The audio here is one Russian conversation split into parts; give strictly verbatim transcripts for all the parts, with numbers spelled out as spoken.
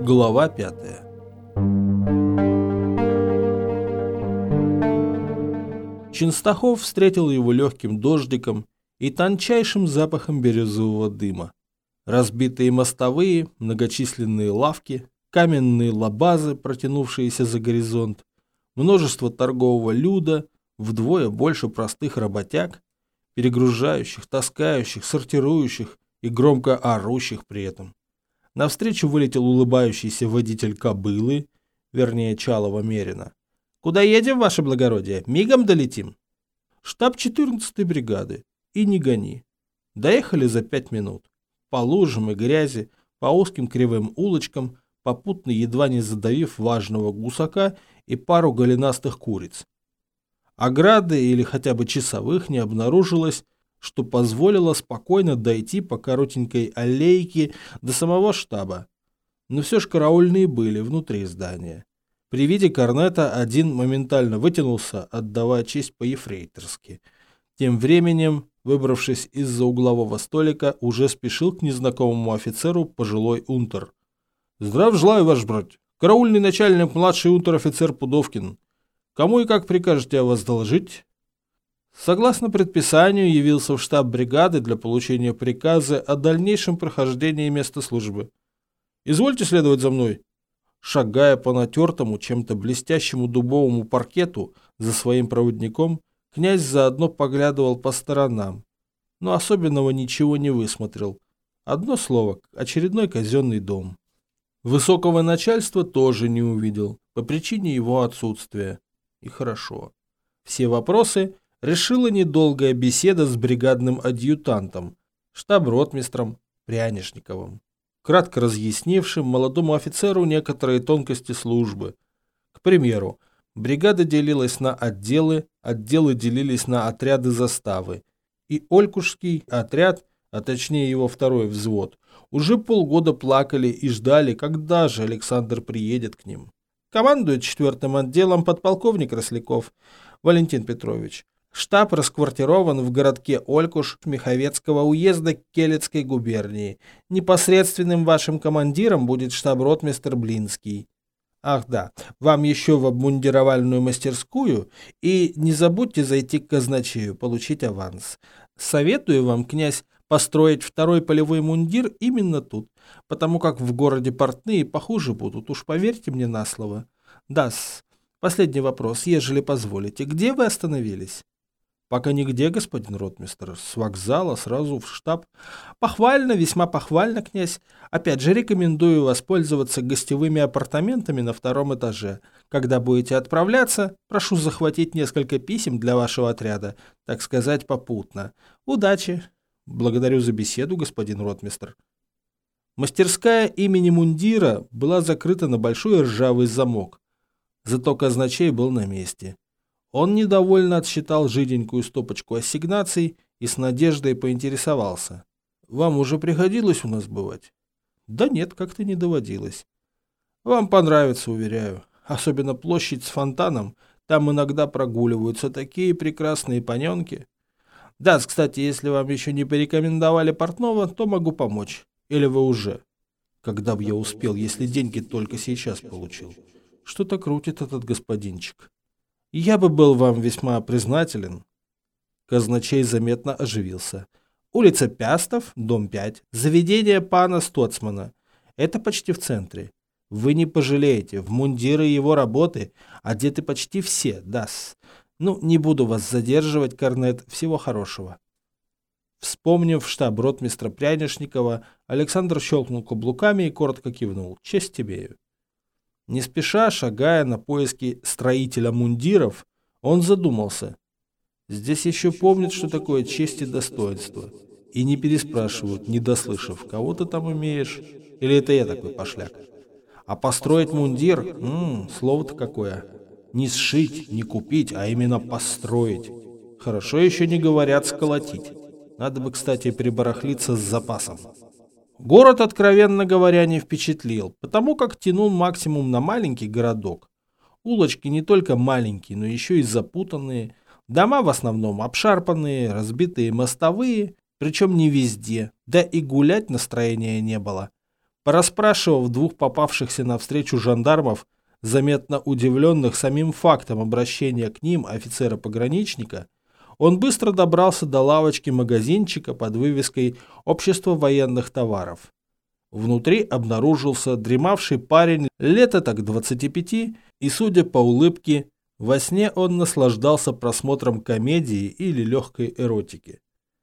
Глава пятая. Ченстахов встретил его легким дождиком и тончайшим запахом бирюзового дыма. Разбитые мостовые, многочисленные лавки, каменные лабазы, протянувшиеся за горизонт, множество торгового люда, вдвое больше простых работяг, перегружающих, таскающих, сортирующих и громко орущих при этом. Навстречу вылетел улыбающийся водитель кобылы, вернее Чалова Мерина. «Куда едем, ваше благородие? Мигом долетим?» Штаб четырнадцатой бригады. И не гони. Доехали за пять минут. По лужам и грязи, по узким кривым улочкам, попутно едва не задавив важного гусака и пару голенастых куриц. Ограды или хотя бы часовых не обнаружилось, что позволило спокойно дойти по коротенькой аллейке до самого штаба. Но все ж караульные были внутри здания. При виде корнета один моментально вытянулся, отдавая честь по-ефрейторски. Тем временем, выбравшись из-за углового столика, уже спешил к незнакомому офицеру пожилой унтер. «Здрав желаю, ваш брат. Караульный начальник, младший унтер-офицер Пудовкин. Кому и как прикажете о вас доложить?» Согласно предписанию, явился в штаб бригады для получения приказа о дальнейшем прохождении места службы. «Извольте следовать за мной». Шагая по натертому, чем-то блестящему дубовому паркету за своим проводником, князь заодно поглядывал по сторонам, но особенного ничего не высмотрел. Одно слово – очередной казенный дом. Высокого начальства тоже не увидел, по причине его отсутствия. И хорошо. Все вопросы решила недолгая беседа с бригадным адъютантом, штаб-ротмистром Прянишниковым, кратко разъяснившим молодому офицеру некоторые тонкости службы. К примеру, бригада делилась на отделы, отделы делились на отряды заставы, и Олькушский отряд, а точнее его второй взвод, уже полгода плакали и ждали, когда же Александр приедет к ним. Командует четвертым отделом подполковник Росляков Валентин Петрович. Штаб расквартирован в городке Олькуш Миховецкого уезда Келецкой губернии. Непосредственным вашим командиром будет штаб-ротмистр Блинский. Ах да, вам еще в обмундировальную мастерскую, и не забудьте зайти к казначею, получить аванс. Советую вам, князь, построить второй полевой мундир именно тут, потому как в городе портные похуже будут, уж поверьте мне на слово. Да-с, последний вопрос, ежели позволите, где вы остановились? Пока нигде, господин ротмистр, с вокзала сразу в штаб. Похвально, весьма похвально, князь. Опять же рекомендую воспользоваться гостевыми апартаментами на втором этаже. Когда будете отправляться, прошу захватить несколько писем для вашего отряда, так сказать, попутно. Удачи. Благодарю за беседу, господин ротмистр. Мастерская имени мундира была закрыта на большой ржавый замок. Зато казначей был на месте. Он недовольно отсчитал жиденькую стопочку ассигнаций и с надеждой поинтересовался. «Вам уже приходилось у нас бывать?» «Да нет, как-то не доводилось». «Вам понравится, уверяю. Особенно площадь с фонтаном. Там иногда прогуливаются такие прекрасные паненки. Да, кстати, если вам еще не порекомендовали портного, то могу помочь. Или вы уже?» «Когда б я успел, если деньги только сейчас получил? Что-то крутит этот господинчик. Я бы был вам весьма признателен». Казначей заметно оживился. «Улица Пястов, дом пять, заведение пана Стоцмана. Это почти в центре. Вы не пожалеете, в мундиры его работы одеты почти все, да-с. Ну, не буду вас задерживать, корнет, всего хорошего». Вспомнив штаб ротмистра Прянишникова, Александр щелкнул каблуками и коротко кивнул. «Честь имею». Не спеша, шагая на поиски строителя мундиров, он задумался. Здесь еще помнят, что такое честь и достоинство. И не переспрашивают, не дослышав, кого ты там имеешь, или это я такой пошляк. А построить мундир, м-м, слово-то какое. Не сшить, не купить, а именно построить. Хорошо еще не говорят сколотить. Надо бы, кстати, прибарахлиться с запасом. Город, откровенно говоря, не впечатлил, потому как тянул максимум на маленький городок. Улочки не только маленькие, но еще и запутанные, дома в основном обшарпанные, разбитые мостовые, причем не везде, да и гулять настроения не было. Порасспрашивав двух попавшихся навстречу жандармов, заметно удивленных самим фактом обращения к ним офицера-пограничника, он быстро добрался до лавочки магазинчика под вывеской «Общество военных товаров». Внутри обнаружился дремавший парень лет так двадцати пяти, и, судя по улыбке, во сне он наслаждался просмотром комедии или легкой эротики.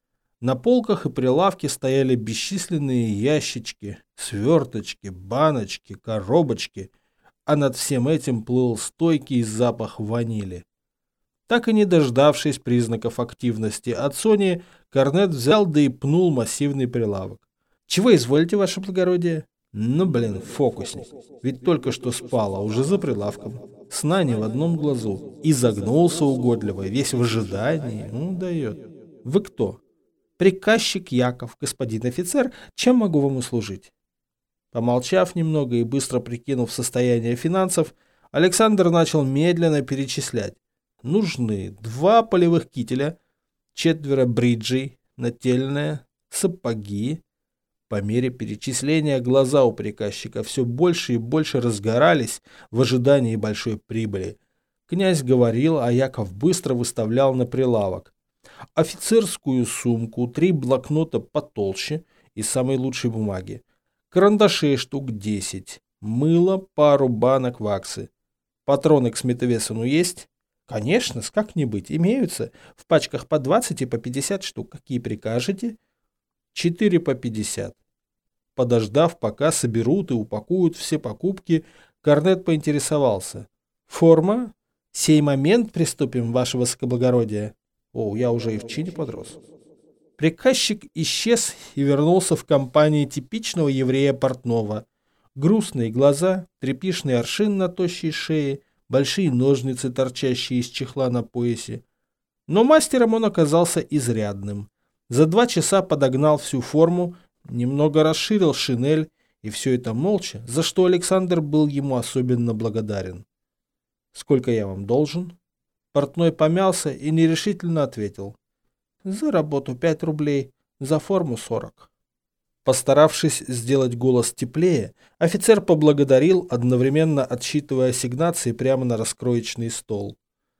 На полках и прилавке стояли бесчисленные ящички, сверточки, баночки, коробочки, а над всем этим плыл стойкий запах ванили. Так и не дождавшись признаков активности от Сони, Корнет взял да и пнул массивный прилавок. «Чего изволите, ваше благородие?» «Ну, блин, фокусник. Ведь только что спал, а уже за прилавком. Сна не в одном глазу. И загнулся угодливо, весь в ожидании. Ну, дает. Вы кто?» «Приказчик Яков, господин офицер. Чем могу вам услужить?» Помолчав немного и быстро прикинув состояние финансов, Александр начал медленно перечислять. Нужны два полевых кителя, четверо бриджей, нательная, сапоги. По мере перечисления глаза у приказчика все больше и больше разгорались в ожидании большой прибыли. Князь говорил, а Яков быстро выставлял на прилавок. Офицерскую сумку, три блокнота потолще и самой лучшей бумаги. Карандашей штук десять, мыло, пару банок ваксы. Патроны к Смит-Вессону есть? Конечно, как не быть, имеются. В пачках по двадцать и по пятьдесят штук. Какие прикажете? Четыре по пятьдесят. Подождав, пока соберут и упакуют все покупки, Корнет поинтересовался. Форма? Сей момент приступим, ваше высокоблагородие. О, я уже и в чине подрос. Приказчик исчез и вернулся в компании типичного еврея портного. Грустные глаза, тряпишный аршин на тощей шее, большие ножницы, торчащие из чехла на поясе. Но мастером он оказался изрядным. За два часа подогнал всю форму, немного расширил шинель, и все это молча, за что Александр был ему особенно благодарен. «Сколько я вам должен?» Портной помялся и нерешительно ответил. «За работу пять рублей, за форму сорок». Постаравшись сделать голос теплее, офицер поблагодарил, одновременно отсчитывая ассигнации прямо на раскроечный стол.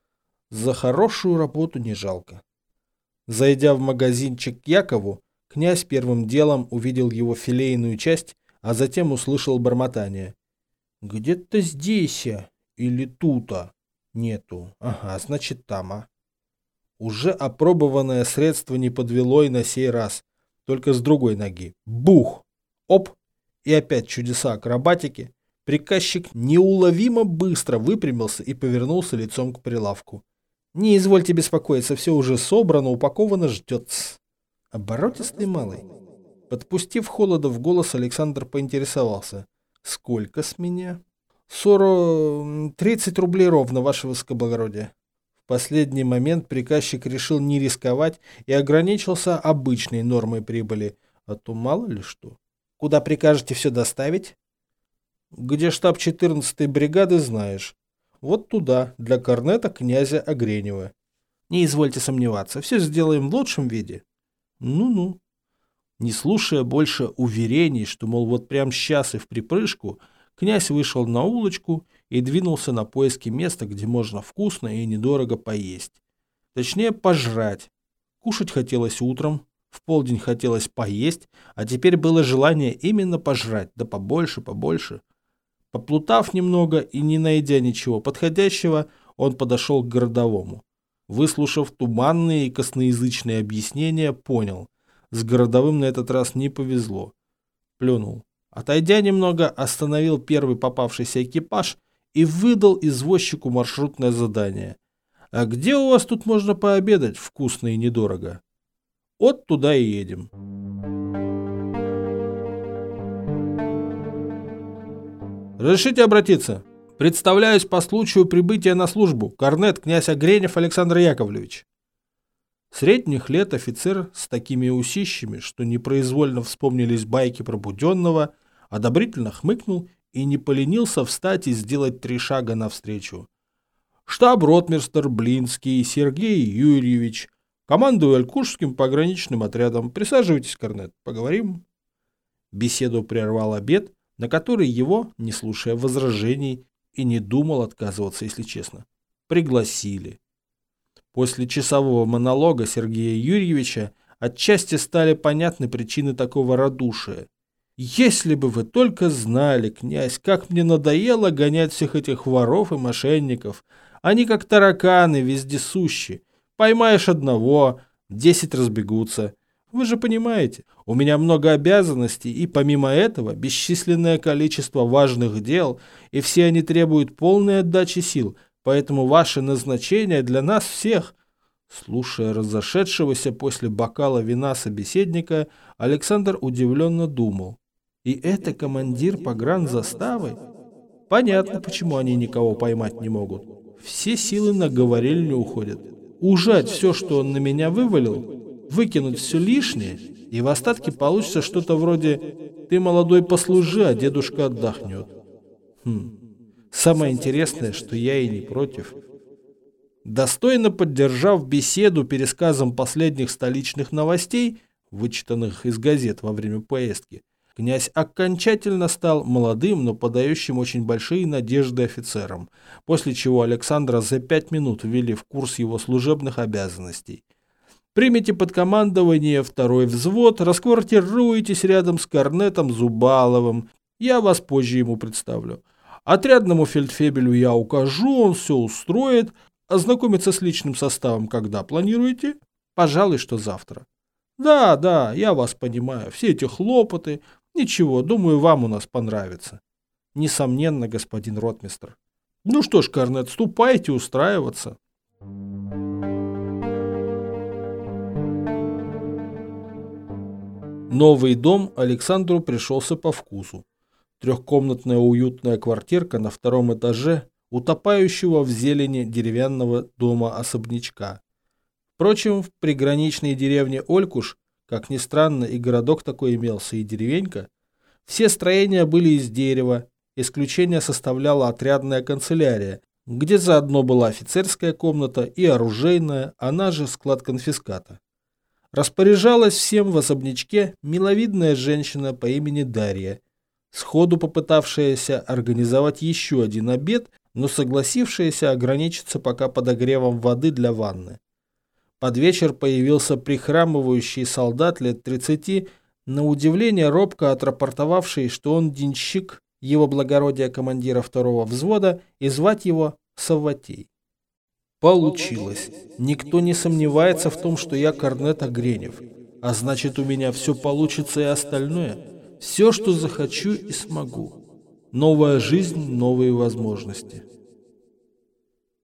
За хорошую работу не жалко. Зайдя в магазинчик к Якову, князь первым делом увидел его филейную часть, а затем услышал бормотание. «Где-то здесь или тута? Нету. Ага, значит там, а». Уже опробованное средство не подвело и на сей раз, только с другой ноги. Бух! Оп! И опять чудеса акробатики. Приказчик неуловимо быстро выпрямился и повернулся лицом к прилавку. «Не извольте беспокоиться, все уже собрано, упаковано, ждет-с». Оборотистый малый. Подпустив холода в голос, Александр поинтересовался. «Сколько с меня?» «Сорок... тридцать рублей ровно, ваше высокоблагородие». В последний момент приказчик решил не рисковать и ограничился обычной нормой прибыли, а то мало ли что. «Куда прикажете все доставить?» «Где штаб четырнадцатой бригады, знаешь. Вот туда, для корнета князя Огренева». «Не извольте сомневаться, все сделаем в лучшем виде». «Ну-ну». Не слушая больше уверений, что, мол, вот прямо сейчас и в припрыжку, князь вышел на улочку и двинулся на поиски места, где можно вкусно и недорого поесть. Точнее, пожрать. Кушать хотелось утром, в полдень хотелось поесть, а теперь было желание именно пожрать, да побольше, побольше. Поплутав немного и не найдя ничего подходящего, он подошел к городовому. Выслушав туманные и косноязычные объяснения, понял, с городовым на этот раз не повезло. Плюнул. Отойдя немного, остановил первый попавшийся экипаж и выдал извозчику маршрутное задание. «А где у вас тут можно пообедать вкусно и недорого?» «Вот туда и едем». «Разрешите обратиться? Представляюсь по случаю прибытия на службу. Корнет князь Огренев Александр Яковлевич». Средних лет офицер с такими усищами, что непроизвольно вспомнились байки про Буденного, одобрительно хмыкнул и не поленился встать и сделать три шага навстречу. «Штаб-ротмистр Блинский Сергей Юрьевич. Командую Алькушским пограничным отрядом. Присаживайтесь, корнет, поговорим». Беседу прервал обед, на который его, не слушая возражений, и не думал отказываться, если честно, пригласили. После часового монолога Сергея Юрьевича отчасти стали понятны причины такого радушия. «Если бы вы только знали, князь, как мне надоело гонять всех этих воров и мошенников. Они как тараканы вездесущи. Поймаешь одного, десять разбегутся. Вы же понимаете, у меня много обязанностей, и помимо этого бесчисленное количество важных дел, и все они требуют полной отдачи сил, поэтому ваше назначение для нас всех». Слушая разошедшегося после бокала вина собеседника, Александр удивленно думал. И это командир погранзаставы? Понятно, почему они никого поймать не могут. Все силы на говорильню уходят. Ужать все, что он на меня вывалил, выкинуть все лишнее, и в остатке получится что-то вроде «ты, молодой, послужи, а дедушка отдохнет». Хм. Самое интересное, что я и не против. Достойно поддержав беседу пересказом последних столичных новостей, вычитанных из газет во время поездки, князь окончательно стал молодым, но подающим очень большие надежды офицером, после чего Александра за пять минут ввели в курс его служебных обязанностей. Примите под командование второй взвод, расквартируйтесь рядом с корнетом Зубаловым, я вас позже ему представлю. Отрядному фельдфебелю я укажу, он все устроит. Ознакомиться с личным составом когда планируете? Пожалуй, что завтра. Да, да, я вас понимаю, все эти хлопоты. Ничего, думаю, вам у нас понравится. Несомненно, господин ротмистр. Ну что ж, корнет, ступайте устраиваться. Новый дом Александру пришелся по вкусу. Трехкомнатная уютная квартирка на втором этаже утопающего в зелени деревянного дома-особнячка. Впрочем, в приграничной деревне Олькуш, как ни странно, и городок такой имелся, и деревенька, все строения были из дерева, исключение составляла отрядная канцелярия, где заодно была офицерская комната и оружейная, она же склад конфиската. Распоряжалась всем в особнячке миловидная женщина по имени Дарья, сходу попытавшаяся организовать еще один обед, но согласившаяся ограничиться пока подогревом воды для ванны. Под вечер появился прихрамывающий солдат лет тридцати, на удивление робко отрапортовавший, что он денщик его благородия командира второго взвода, и звать его Савватей. Получилось. Никто не сомневается в том, что я корнет Огренев, а значит, у меня все получится и остальное. Все, что захочу и смогу. Новая жизнь, новые возможности.